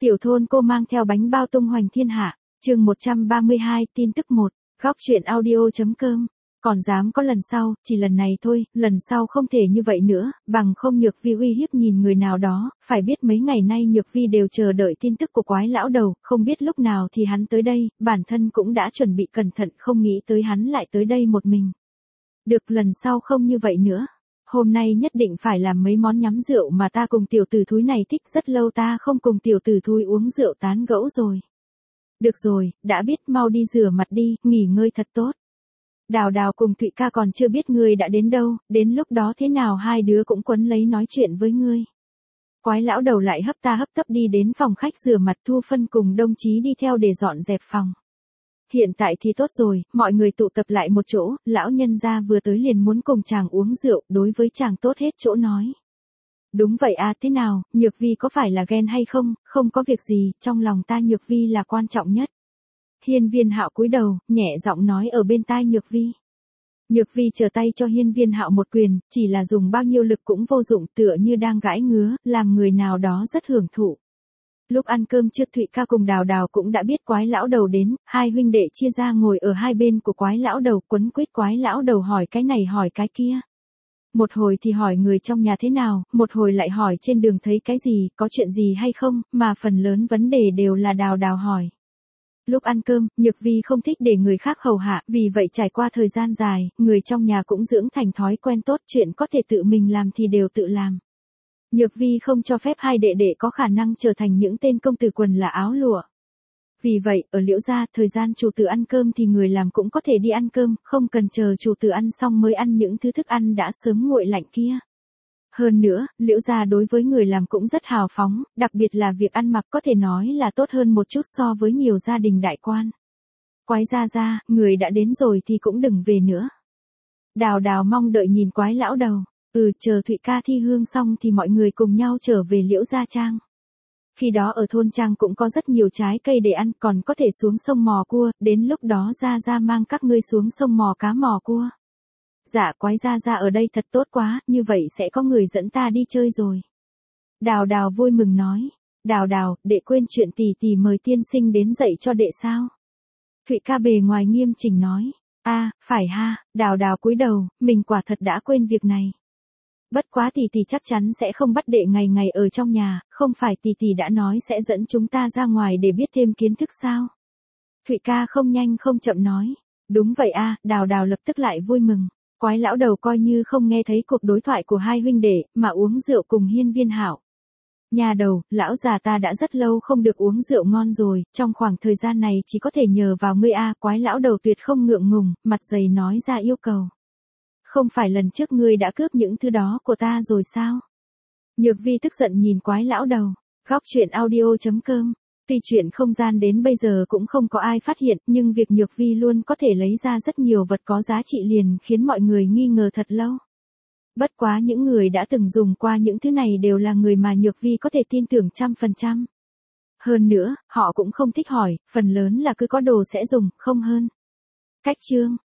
Tiểu thôn cô mang theo bánh bao tung hoành thiên hạ, chương 132, tin tức 1, góc chuyện audio.com. Còn dám có lần sau, chỉ lần này thôi, lần sau không thể như vậy nữa, bằng không Nhược Vi uy hiếp nhìn người nào đó, phải biết mấy ngày nay Nhược Vi đều chờ đợi tin tức của quái lão đầu, không biết lúc nào thì hắn tới đây, bản thân cũng đã chuẩn bị cẩn thận không nghĩ tới hắn lại tới đây một mình. Được, lần sau không như vậy nữa. Hôm nay nhất định phải làm mấy món nhắm rượu mà ta cùng tiểu tử thúi này thích, rất lâu ta không cùng tiểu tử thúi uống rượu tán gẫu rồi. Được rồi, đã biết, mau đi rửa mặt đi, nghỉ ngơi thật tốt. Đào Đào cùng Thụy ca còn chưa biết ngươi đã đến đâu, đến lúc đó thế nào hai đứa cũng quấn lấy nói chuyện với ngươi. Quái lão đầu lại hấp ta hấp tấp đi đến phòng khách rửa mặt, Thu Phân cùng đồng chí đi theo để dọn dẹp phòng. Hiện tại thì tốt rồi, mọi người tụ tập lại một chỗ, lão nhân gia vừa tới liền muốn cùng chàng uống rượu, đối với chàng tốt hết chỗ nói. Đúng vậy à, thế nào, Nhược Vi có phải là ghen hay không, không có việc gì, trong lòng ta Nhược Vi là quan trọng nhất. Hiên Viên Hạo cúi đầu, nhẹ giọng nói ở bên tai Nhược Vi. Nhược Vi trở tay cho Hiên Viên Hạo một quyền, chỉ là dùng bao nhiêu lực cũng vô dụng, tựa như đang gãi ngứa, làm người nào đó rất hưởng thụ. Lúc ăn cơm trước Thụy ca cùng Đào Đào cũng đã biết quái lão đầu đến, hai huynh đệ chia ra ngồi ở hai bên của quái lão đầu, quấn quýt quái lão đầu hỏi cái này hỏi cái kia. Một hồi thì hỏi người trong nhà thế nào, một hồi lại hỏi trên đường thấy cái gì, có chuyện gì hay không, mà phần lớn vấn đề đều là Đào Đào hỏi. Lúc ăn cơm, Nhược Vi không thích để người khác hầu hạ, vì vậy trải qua thời gian dài, người trong nhà cũng dưỡng thành thói quen tốt, chuyện có thể tự mình làm thì đều tự làm. Nhược Vi không cho phép hai đệ đệ có khả năng trở thành những tên công tử quần là áo lụa. Vì vậy, ở Liễu gia, thời gian chủ tử ăn cơm thì người làm cũng có thể đi ăn cơm, không cần chờ chủ tử ăn xong mới ăn những thứ thức ăn đã sớm nguội lạnh kia. Hơn nữa, Liễu gia đối với người làm cũng rất hào phóng, đặc biệt là việc ăn mặc có thể nói là tốt hơn một chút so với nhiều gia đình đại quan. Quái gia gia, người đã đến rồi thì cũng đừng về nữa. Đào Đào mong đợi nhìn quái lão đầu. Chờ Thụy ca thi hương xong thì mọi người cùng nhau trở về Liễu gia trang. Khi đó ở thôn trang cũng có rất nhiều trái cây để ăn, còn có thể xuống sông mò cua, đến lúc đó gia gia mang các ngươi xuống sông mò cá mò cua. Dạ quái gia gia ở đây thật tốt quá, như vậy sẽ có người dẫn ta đi chơi rồi. Đào Đào vui mừng nói. Đào Đào, đệ quên chuyện tỷ tỷ mời tiên sinh đến dạy cho đệ sao? Thụy ca bề ngoài nghiêm chỉnh nói. Phải ha, Đào Đào cúi đầu, mình quả thật đã quên việc này. Bất quá tỷ tỷ chắc chắn sẽ không bắt đệ ngày ngày ở trong nhà, không phải tỷ tỷ đã nói sẽ dẫn chúng ta ra ngoài để biết thêm kiến thức sao? Thụy ca không nhanh không chậm nói. Đúng vậy Đào Đào lập tức lại vui mừng. Quái lão đầu coi như không nghe thấy cuộc đối thoại của hai huynh đệ, mà uống rượu cùng Hiên Viên Hạo. Nhà đầu, lão già ta đã rất lâu không được uống rượu ngon rồi, trong khoảng thời gian này chỉ có thể nhờ vào ngươi quái lão đầu tuyệt không ngượng ngùng, mặt dày nói ra yêu cầu. Không phải lần trước ngươi đã cướp những thứ đó của ta rồi sao? Nhược Vi tức giận nhìn quái lão đầu. Góc chuyện audio.com. Tuy chuyện không gian đến bây giờ cũng không có ai phát hiện, nhưng việc Nhược Vi luôn có thể lấy ra rất nhiều vật có giá trị liền khiến mọi người nghi ngờ thật lâu. Bất quá những người đã từng dùng qua những thứ này đều là người mà Nhược Vi có thể tin tưởng 100%. Hơn nữa, họ cũng không thích hỏi, phần lớn là cứ có đồ sẽ dùng, không hơn. Cách chương.